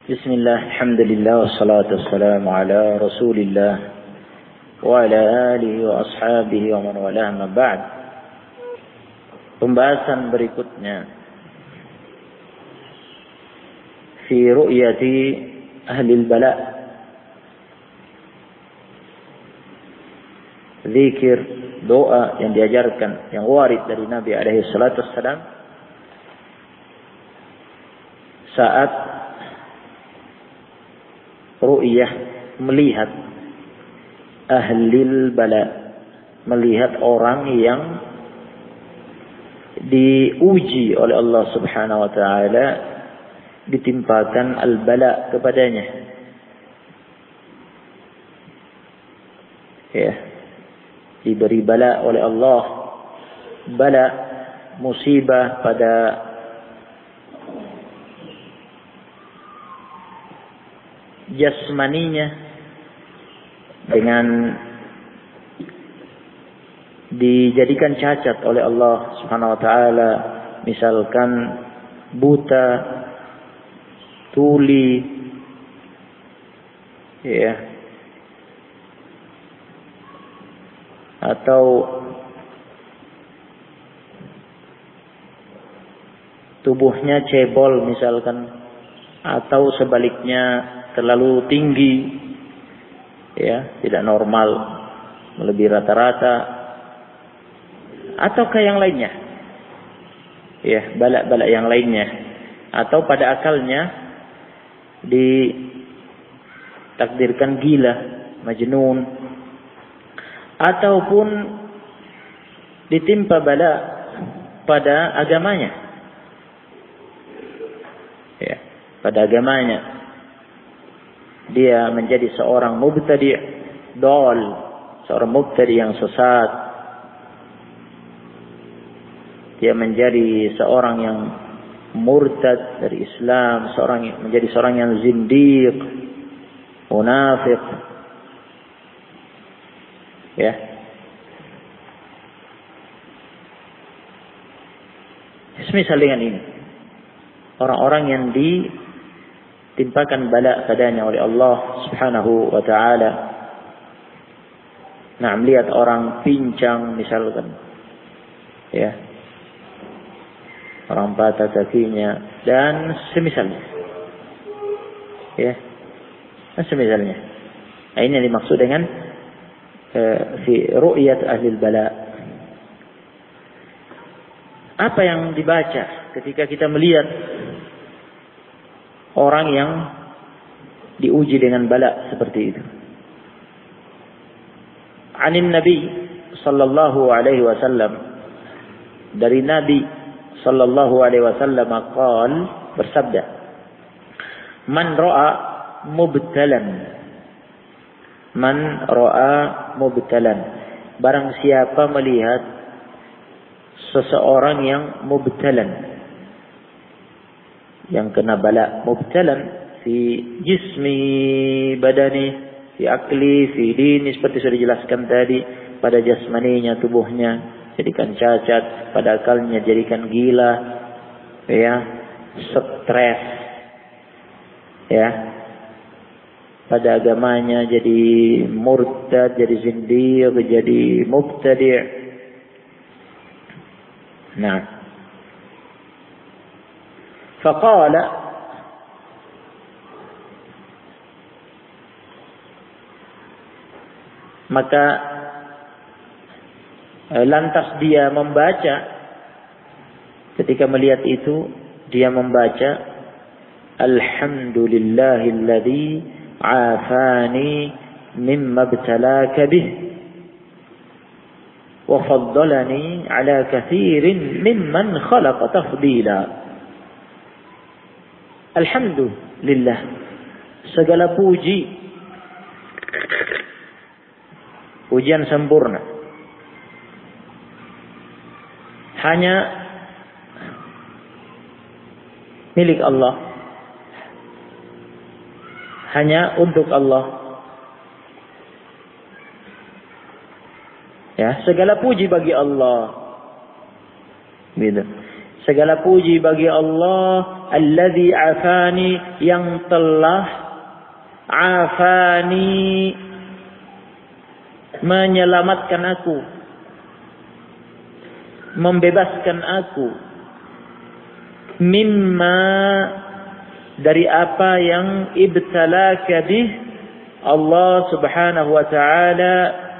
Bismillah, alhamdulillah, wassalatu wassalamu ala rasulillah wa ala alihi wa ashabihi wa man walah, ma ba'd. Pembahasan berikutnya fi ru'yati ahli al-bala, zikir, doa yang diajarkan, yang warid dari Nabi alaihi salatu wassalam saat ru'yah, melihat ahlil bala, melihat orang yang diuji oleh Allah Subhanahu wa taala, ditimpakan al-bala kepadanya. Ya, diberi bala oleh Allah, bala musibah pada jasmaninya dengan dijadikan cacat oleh Allah Subhanahu wa taala, misalkan buta, tuli, ya, atau tubuhnya cebol misalkan, atau sebaliknya terlalu tinggi, ya, tidak normal, melebihi rata-rata, ataukah yang lainnya, ya, bala-bala yang lainnya, atau pada akalnya ditakdirkan gila, majnun, ataupun ditimpa bala pada agamanya, ya, pada agamanya. Dia menjadi seorang mubtadi' dol, seorang mubtadi' yang sesat. Dia menjadi seorang yang murtad dari Islam, menjadi seorang yang zindiq, munafik. Ya. Semisal dengan ini, orang-orang yang ditimpakan bala padanya oleh Allah Subhanahu wa taala. Nah, melihat orang pincang misalkan, ya, orang patah kakinya dan semisalnya, ya, dan semisalnya. Nah, ini yang dimaksud dengan fi ru'yat ahli bala. Apa yang dibaca ketika kita melihat orang yang diuji dengan bala seperti itu? Anin Nabi sallallahu alaihi wasallam, dari Nabi sallallahu alaihi wasallam qaal, bersabda, man ra'a mubtalan, man ra'a mubtalan, barang siapa melihat seseorang yang mubtalan, yang kena bala, mubtalan fi jismi badani, fi akli, fi dini, seperti sudah dijelaskan tadi, pada jasmaninya, tubuhnya jadikan cacat, pada akalnya jadikan gila, ya, stres, ya, pada agamanya jadi murtad, jadi zindiq, jadi mubtadi'. Nah, faqala, maka lantas dia membaca, ketika melihat itu dia membaca, alhamdulillahilladzi afani mimma ibtalaka bih wa faddalani ala katsirin mimman khalaqa tafdila. Alhamdulillah, segala puji, pujian sempurna hanya milik Allah, hanya untuk Allah. Ya, segala puji bagi Allah. Gitu. Segala puji bagi Allah alladzi afani, yang telah afani, menyelamatkan aku, membebaskan aku, mimma, dari apa yang ibtalaka bih, Allah Subhanahu wa ta'ala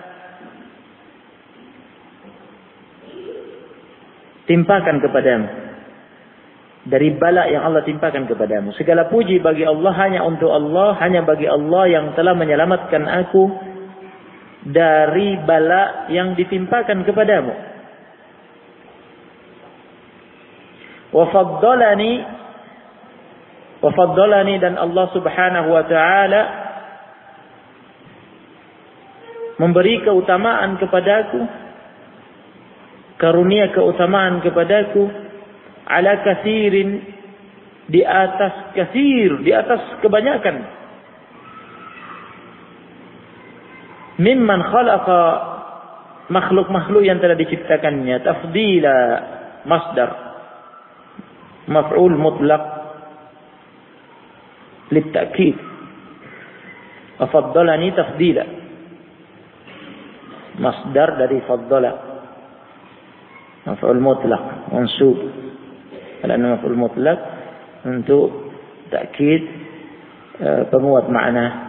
timpakan kepadamu, dari bala yang Allah timpakan kepadamu. Segala puji bagi Allah, hanya untuk Allah, hanya bagi Allah yang telah menyelamatkan aku dari bala yang ditimpakan kepadamu. Wa faddalani, dan Allah Subhanahu wa ta'ala memberi keutamaan kepadaku, karunia keutamaan kepadaku, ala katsirin, di atas katsir, di atas kebanyakan, mimman khalaqa, makhluk-makhluk yang telah diciptakannya. Tafdila, masdar, maf'ul mutlaq litta'kid. Faddalani tafdila, masdar dari faddala, maf'ul mutlaq mansub. Karena maf'ul mutlaq untuk takkid, penguat makna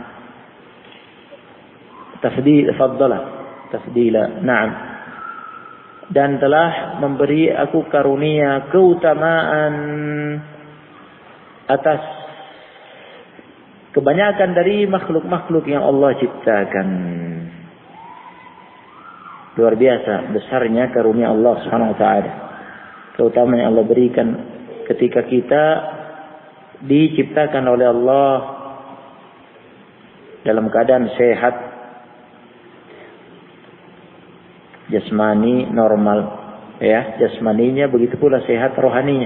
tafdil, faddala, tafdila. Naam. Dan telah memberi aku karunia keutamaan atas kebanyakan dari makhluk-makhluk yang Allah ciptakan. Luar biasa besarnya karunia Allah Subhanahu wa ta'ala. Keutamaan yang Allah berikan ketika kita diciptakan oleh Allah dalam keadaan sehat, jasmani normal, ya, jasmaninya, begitu pula sehat rohaninya.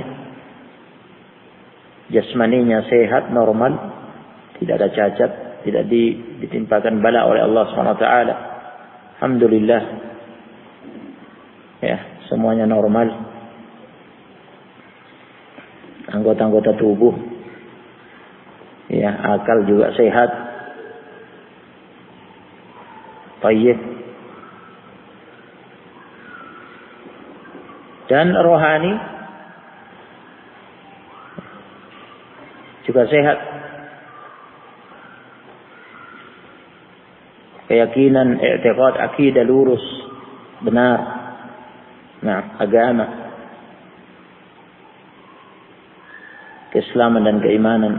Jasmaninya sehat normal, tidak ada cacat, tidak ditimpakan bala oleh Allah Subhanahu wa ta'ala. Alhamdulillah. Ya, semuanya normal. Anggota-anggota tubuh, ya, akal juga sehat. Tayyib. Dan rohani juga sehat. Keyakinan, i'tiqad, akidah lurus, benar. Nah, agama, keislaman dan keimanan,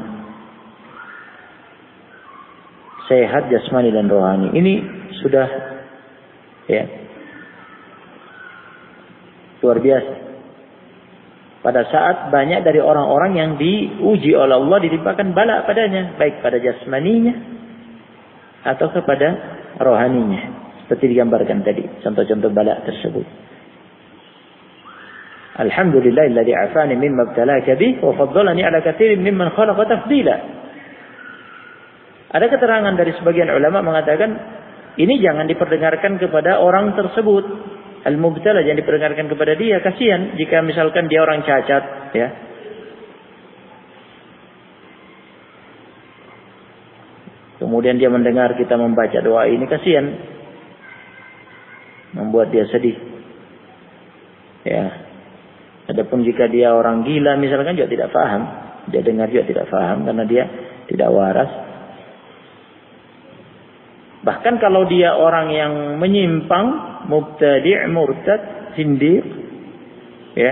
sehat jasmani dan rohani. Ini sudah, ya, luar biasa. Pada saat banyak dari orang-orang yang diuji oleh Allah ditimpakan bala padanya, baik pada jasmaninya atau kepada rohaninya, seperti digambarkan tadi contoh-contoh bala tersebut. Alhamdulillahilladzi afani mimma ibtalaka bih wa faddalani ala katsirin mimman khalaqa tafdila. Ada keterangan dari sebagian ulama mengatakan ini jangan diperdengarkan kepada orang tersebut. Al-mubtala jangan diperdengarkan kepada dia, kasihan jika misalkan dia orang cacat, ya. Kemudian dia mendengar kita membaca doa ini, kasihan, membuat dia sedih. Ya. Adapun jika dia orang gila misalkan juga tidak paham, dia dengar juga tidak paham karena dia tidak waras. Bahkan kalau dia orang yang menyimpang, mubtadi', murtad, zindiq, ya,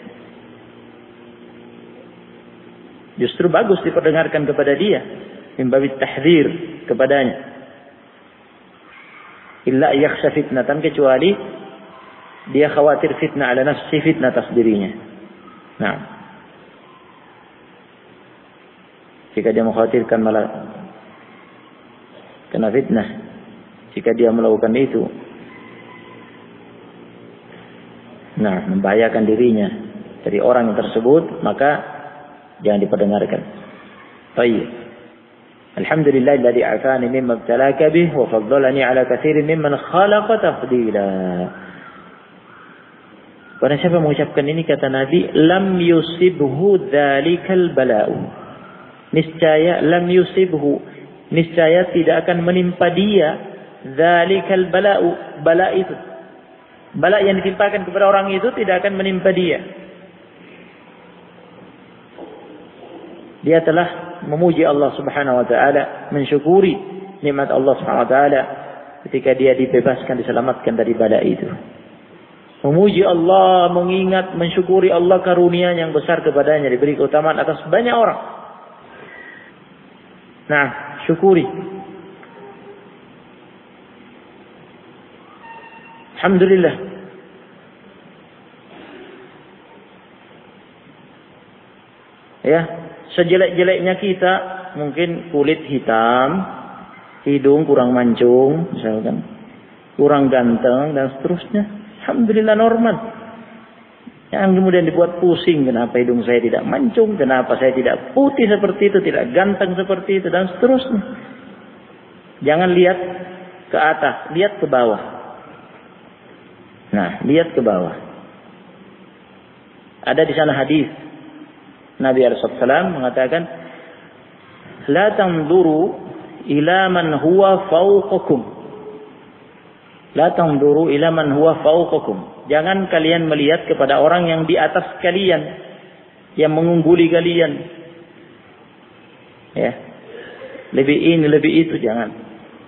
justru bagus diperdengarkan kepada dia, mimbabi tahdzir kepadanya. Illa yakhsha fitnatan, kecuali dia khawatir fitnah ala nafsi, fitnah atas dirinya. Nah, jika dia mengkhawatirkan malah kena fitnah, jika dia melakukan itu, nah, membahayakan dirinya dari orang yang tersebut, maka jangan diperdengarkan. Baik. Alhamdulillahilladzi afani mimma ibtalaka bih wa faddalani ala katsirin mimman khalaqa tafdila. Barang siapa mengucapkan ini, kata Nabi, lam yusibhu dzalikal bala'u. Niscaya lam yusibhu, niscaya tidak akan menimpa dia dzalikal bala'u, bala itu. Bala yang ditimpakan kepada orang itu tidak akan menimpa dia. Dia telah memuji Allah Subhanahu wa taala, mensyukuri nikmat Allah Subhanahu wa taala ketika dia dibebaskan, diselamatkan dari bala itu. Memuji Allah, mengingat, mensyukuri Allah karunia yang besar kepadanya, diberi keutamaan atas banyak orang. Nah, syukuri. Alhamdulillah. Ya, sejelek-jeleknya kita, mungkin kulit hitam, hidung kurang mancung, misalkan, kurang ganteng, dan seterusnya. Alhamdulillah normal. Yang kemudian dibuat pusing, kenapa hidung saya tidak mancung, kenapa saya tidak putih seperti itu, tidak ganteng seperti itu, dan seterusnya. Jangan lihat ke atas, lihat ke bawah. Nah, lihat ke bawah. Ada di sana hadis Nabi SAW mengatakan, la tanzuru ila man huwa fawqakum. La tanzuru ila man huwa fawqakum. Jangan kalian melihat kepada orang yang di atas kalian, yang mengungguli kalian. Ya. Lebih ini, lebih itu, jangan.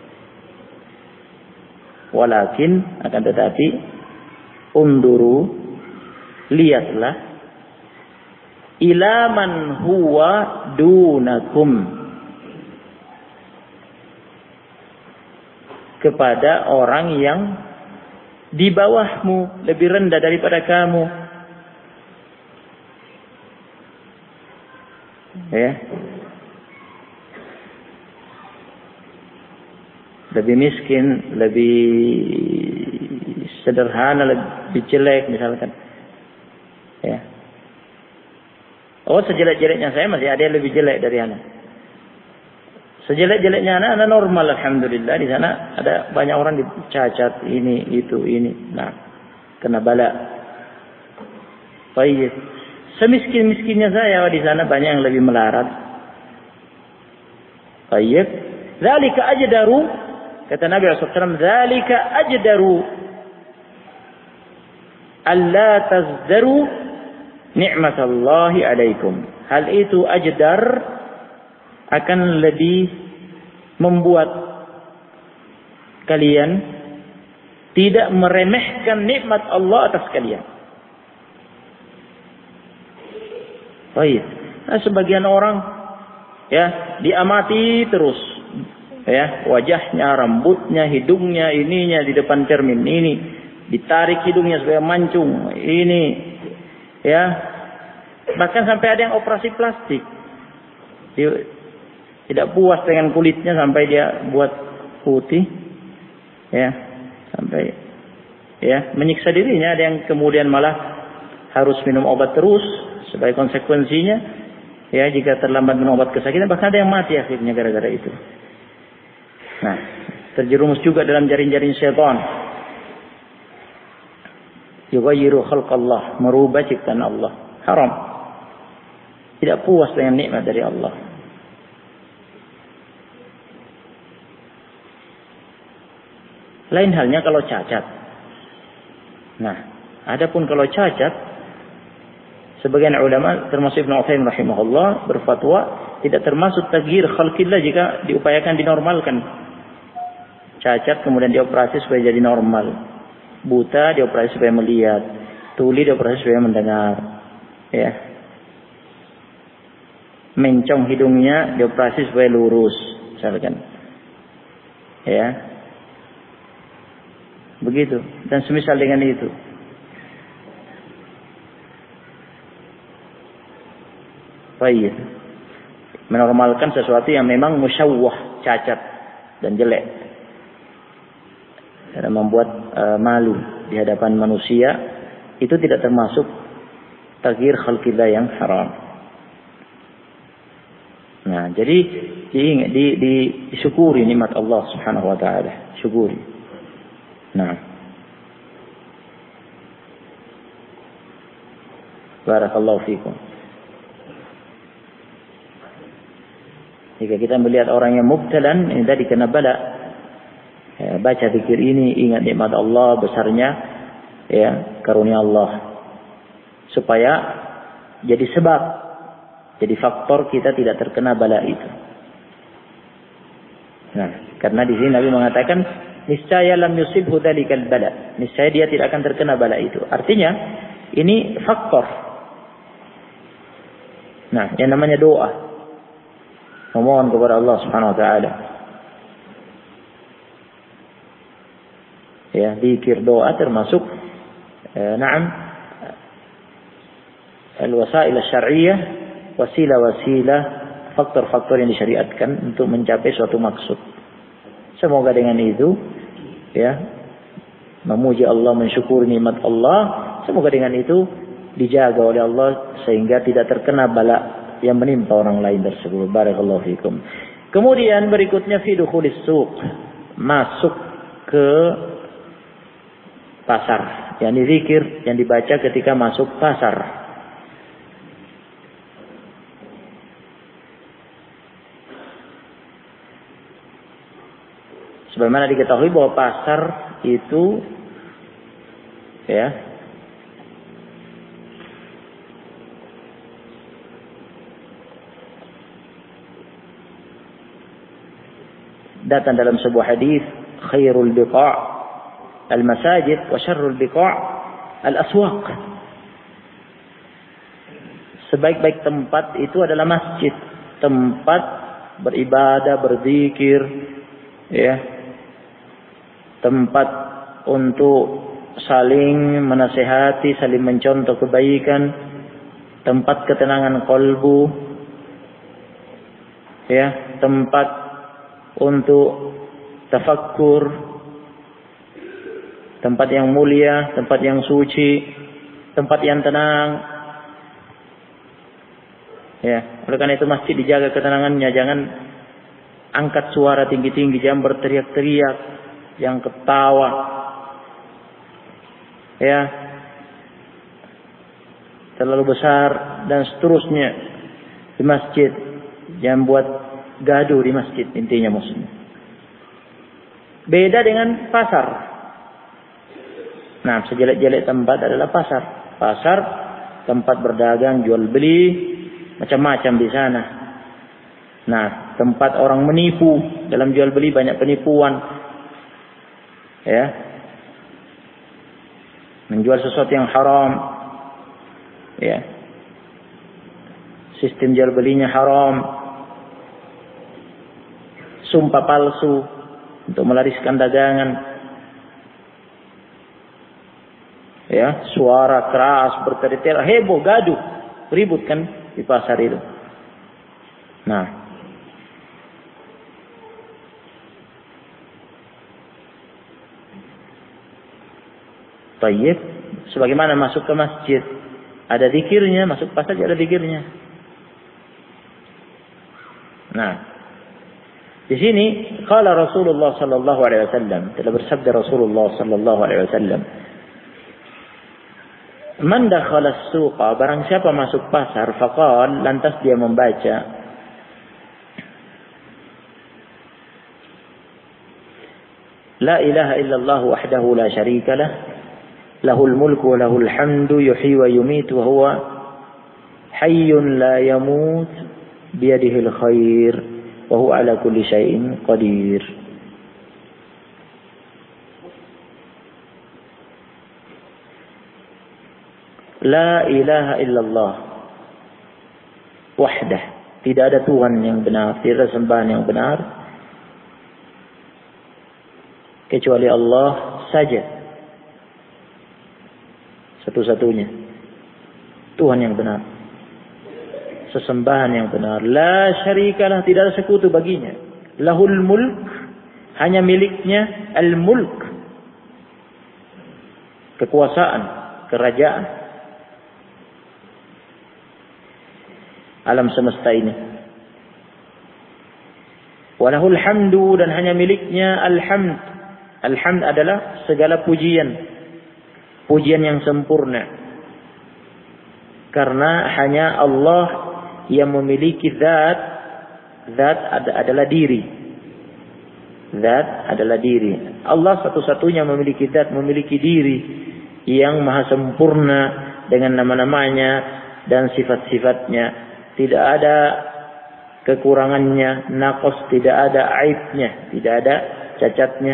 Walakin, akan tetapi, unduru, lihatlah, ila man huwa dunakum. Kepada orang yang di bawahmu, lebih rendah daripada kamu. Ya. Lebih miskin, lebih sederhana, lebih jelek misalkan. Ya. Oh, sejelek-jeleknya saya masih ada yang lebih jelek dari anak. Sejelek-jeleknya anak normal, alhamdulillah. Di sana ada banyak orang dicacat, ini, itu, ini. Nah, kena bala. Baik. Semiskin-miskinnya saya, di sana banyak yang lebih melarat. Baik. Zalika ajdaru, kata Nabi SAW, zalika ajdaru alla tazdaru ni'matallahi alaikum. Hal itu ajdar, akan lebih membuat kalian tidak meremehkan nikmat Allah atas kalian. Baik. Nah, sebagian orang ya diamati terus, ya wajahnya, rambutnya, hidungnya, ininya di depan cermin ini ditarik hidungnya supaya mancung, ini ya bahkan sampai ada yang operasi plastik. Tidak puas dengan kulitnya sampai dia buat putih, ya sampai ya menyiksa dirinya. Ada yang kemudian malah harus minum obat terus sebagai konsekuensinya. Ya jika terlambat minum obat kesakitan, bahkan ada yang mati akhirnya gara-gara itu. Nah, terjerumus juga dalam jaring-jaring syaitan. Yughayyiru khalqallah, merubah ciptaan Allah. Haram. Tidak puas dengan nikmat dari Allah. Lain halnya kalau cacat. Nah, adapun kalau cacat, sebagian ulama termasuk Ibnu Utsaimin rahimahullah berfatwa tidak termasuk taghyir khalqillah jika diupayakan dinormalkan. Cacat kemudian dioperasi supaya jadi normal. Buta dioperasi supaya melihat. Tuli dioperasi supaya mendengar. Ya. Mencong hidungnya dioperasi supaya lurus, misalkan. Ya. Begitu, dan semisal dengan itu. Baik. Menormalkan sesuatu yang memang musyawwah, cacat dan jelek. Dan membuat malu di hadapan manusia, itu tidak termasuk taghyir khalqillah yang haram. Nah, jadi disyukuri nikmat Allah Subhanahu wa taala, syukuri. Nah. Barakallahu fikum. Jika kita melihat orang yang mubtalan, ini tadi kena bala, ya, baca zikir ini, ingat nikmat Allah besarnya, ya, karunia Allah, supaya jadi sebab, jadi faktor kita tidak terkena bala itu. Nah, karena di sini Nabi mengatakan, niscaya lam yusibhu dzalikal bala, niscaya dia tidak akan terkena bala itu. Artinya ini faktor. Nah, yang namanya doa, memohon kepada Allah Subhanahu wa taala. Ya, zikir, doa termasuk al-wasail asy-syar'iyyah, wasilah-wasilah, faktor-faktor yang disyariatkan untuk mencapai suatu maksud. Semoga dengan itu, ya, memuji Allah, mensyukuri nikmat Allah, semoga dengan itu dijaga oleh Allah sehingga tidak terkena bala yang menimpa orang lain tersebut. Barakallahu fikum. Kemudian berikutnya fi dukhulis suq, masuk ke pasar. Yang zikir yang dibaca ketika masuk pasar. Sebagaimana diketahui bahwa pasar itu, ya, datang dalam sebuah hadis, khairul biqa' al-masajid wa syarrul biqa' al-aswaq. Sebaik-baik tempat itu adalah masjid, tempat beribadah, berzikir, ya, tempat untuk saling menasihati, saling mencontoh kebaikan, tempat ketenangan kalbu, ya, tempat untuk tafakkur, tempat yang mulia, tempat yang suci, tempat yang tenang. Ya, oleh karena itu masjid dijaga ketenangannya, jangan angkat suara tinggi-tinggi, jangan berteriak-teriak, yang ketawa, ya, terlalu besar dan seterusnya di masjid. Jangan buat gaduh di masjid, intinya maksudnya. Beda dengan pasar. Nah, sejelek-jelek tempat adalah pasar. Pasar tempat berdagang, jual beli, macam-macam di sana. Nah, tempat orang menipu, dalam jual beli banyak penipuan. Ya, menjual sesuatu yang haram, ya, sistem jual belinya haram, sumpah palsu untuk melariskan dagangan, ya, suara keras, berteriak, heboh, gaduh, ribut kan di pasar itu. Nah, tayyib, sebagaimana masuk ke masjid ada zikirnya, masuk pasar ada zikirnya. Nah, di sini qala Rasulullah sallallahu alaihi wasallam, telah bersabda Rasulullah sallallahu alaihi wasallam, man dakhala as-suqa, barang siapa masuk pasar, faqal, lantas dia membaca, la ilaha illallah wahdahu la syarika lah, lahul mulku wa lahul hamdu, yuhyi wa yumitu wa huwa hayyun la yamut, biyadihil khair wa huwa ala kulli syai'in qadir. La ilaha illallah wahdah, tidak ada Tuhan yang benar, tidak ada sembahan yang benar kecuali Allah saja, satu-satunya Tuhan yang benar, sesembahan yang benar. La syarikalah, tidak ada sekutu baginya. Lahul mulk, hanya miliknya al-mulk, kekuasaan, kerajaan alam semesta ini. Walahul hamdu, dan hanya miliknya al-hamd. Al-hamd adalah segala pujian, pujian yang sempurna, Karena hanya Allah yang memiliki zat. Zat adalah diri. Zat adalah diri. Allah satu-satunya memiliki zat, memiliki diri yang maha sempurna dengan nama-namanya dan sifat-sifatnya. Tidak ada kekurangannya, naqas, tidak ada aibnya, tidak ada cacatnya.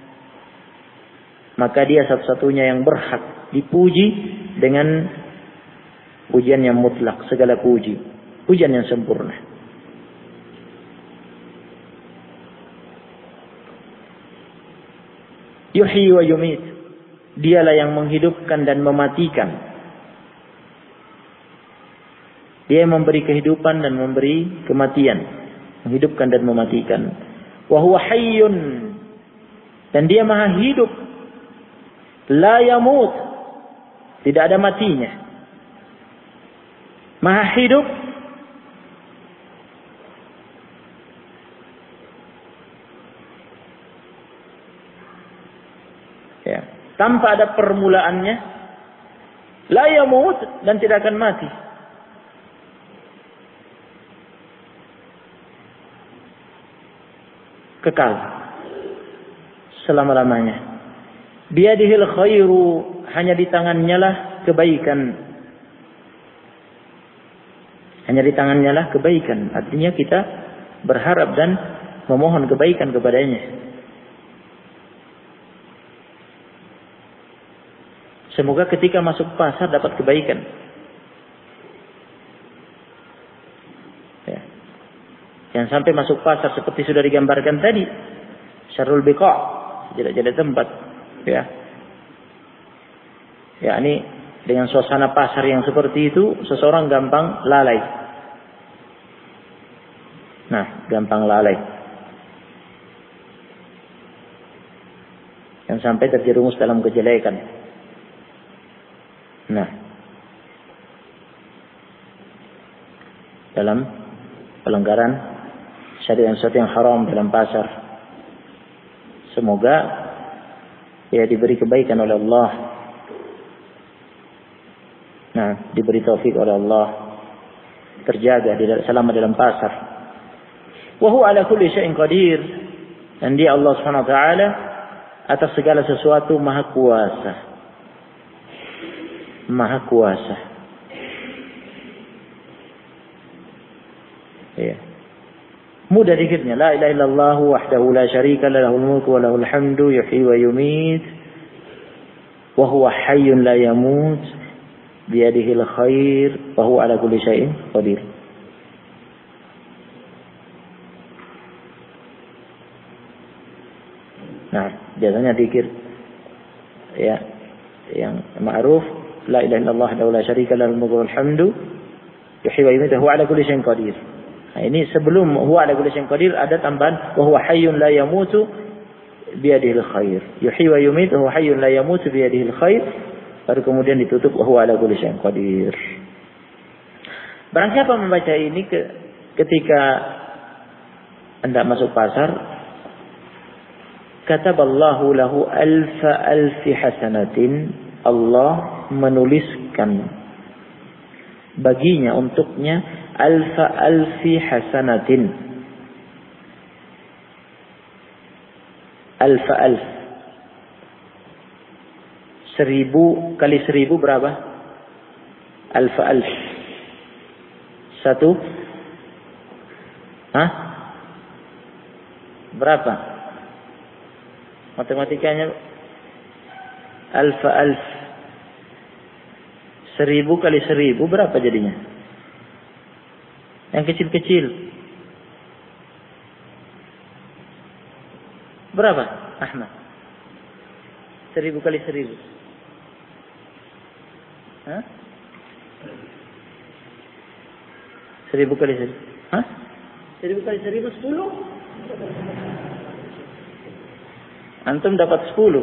Maka dia satu-satunya yang berhak dipuji dengan pujian yang mutlak, segala puji, pujian yang sempurna. Yuhyi wa yumit. Dialah yang menghidupkan dan mematikan. Dia yang memberi kehidupan dan memberi kematian. Menghidupkan dan mematikan. Wa huwa hayyun. Dan dia maha hidup. La yamut. Tidak ada matinya. Maha hidup. Ya. Tanpa ada permulaannya. La yamut. Dan tidak akan mati. Kekal. Selama-lamanya. Biyadihil khairu. Hanya di tangannya lah kebaikan. Hanya di tangannya lah kebaikan. Artinya kita berharap dan memohon kebaikan kepadanya. Semoga ketika masuk pasar dapat kebaikan. Ya. Jangan sampai masuk pasar seperti sudah digambarkan tadi. Syarrul biqa'. Jelek-jelek tempat. Ya. Ya, ini dengan suasana pasar yang seperti itu, seseorang gampang lalai. Nah, gampang lalai. Yang sampai terjerumus dalam kejelekan. Nah, dalam pelanggaran syariat sesuatu yang haram dalam pasar. Semoga ya diberi kebaikan oleh Allah. Nah, diberi taufik oleh Allah, terjaga selama dalam pasar. Wa huwa ala kulli syai'in qadir. Dan dia Allah Subhanahu wa taala atas segala sesuatu maha kuasa. Maha kuasa. Ya. Mudah dikirnya. La ilaha illallah wahdahu la syarika lah, lahul mulku wa lahul hamdu yuhyi wa yumit. Wa huwa hayyun la yamut. Biyadihil khair wa huwa ala kulli syai'in qadir. Nah, biasanya zikir ya yang ma'ruf la ilaha illallah wa la syarika lahul mulku wal hamdu yuhyi wa yumiitu huwa ala kulli syai'in qadir. Nah, ini sebelum huwa ala kulli syai'in qadir ada tambahan wa huwa hayyun la yamutu biyadihil khair. Yuhyi wa yumiitu huwa hayyun la yamutu biyadihil khair. Baru kemudian ditutup wa huwa ala kulli syai'in qadir. Barang siapa membaca ini ketika hendak masuk pasar, kataballahu lahu alfi hasanatin. Allah menuliskan baginya untuknya alfi hasanatin. Alf. 1000 kali 1000 berapa? Alf. 1. Hah? Berapa? Matematikanya alf. 1000 kali 1000 berapa jadinya? Yang kecil-kecil. Berapa, Ahmad? 1000 kali 1000. Hah? 1000 kali 1000. Hah? 1000 kali 1000 10. Antum dapat 10.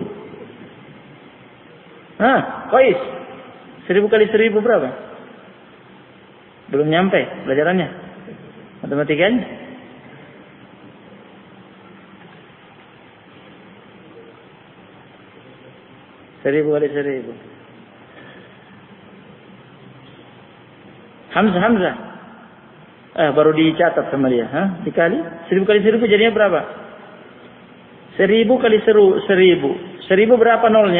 Hah, Qais. 1000 kali 1000 berapa? Belum nyampe pelajarannya. Matematikanya. Seribu kali 1000. Hamzah. Baru dicatat sama dia. Dikali 1000 kali 1000 jadinya berapa? 1000 kali 1000. 1000 berapa nolnya?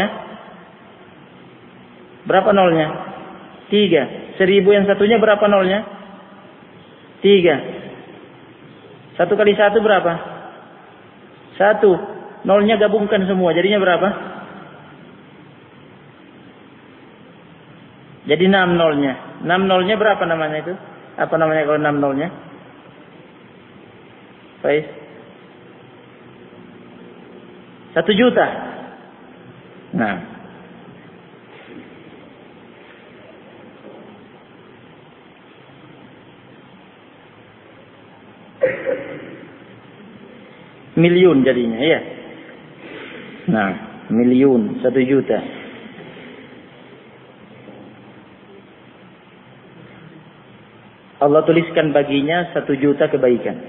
Berapa nolnya? 3. 1000 yang satunya berapa nolnya? 3. 1 kali 1 berapa? 1. Nolnya gabungkan semua. Jadinya berapa? Jadi 6 nolnya. 6 nolnya berapa namanya itu? Apa namanya kalau 6 nolnya? Faiz? 1 juta. Nah. Miliun jadinya, ya. Nah, miliun, 1 juta. Allah tuliskan baginya 1 juta kebaikan.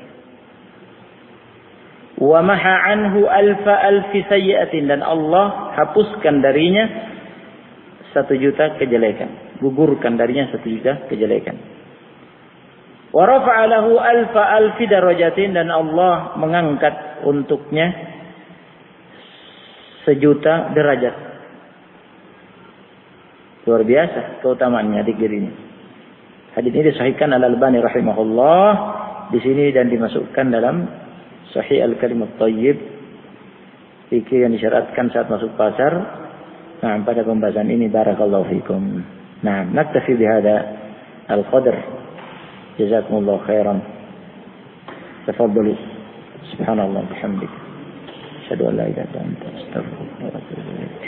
Wa maha anhu alfi sayyi'atin, dan Allah hapuskan darinya 1 juta kejelekan. Gugurkan darinya 1 juta kejelekan. Wa rafa'a lahu alfi darajatin, dan Allah mengangkat untuknya 1.000.000 derajat. Luar biasa keutamaannya adik dirinya. Hadis ini disahihkan Al-Albani rahimahullah di sini dan dimasukkan dalam Sahih Al-Kalim At-Thayyib, fikih yang disyaratkan saat masuk pasar. Nah, pada pembahasan ini barakallahu fikum. Nah, naktafi bihada al-qadr. Jazakumullahu khairan. Tafadhalu. Subhanallah bihamdik. Asyhadu an la ilaha illa anta astaghfiruka wa atubu ilaik.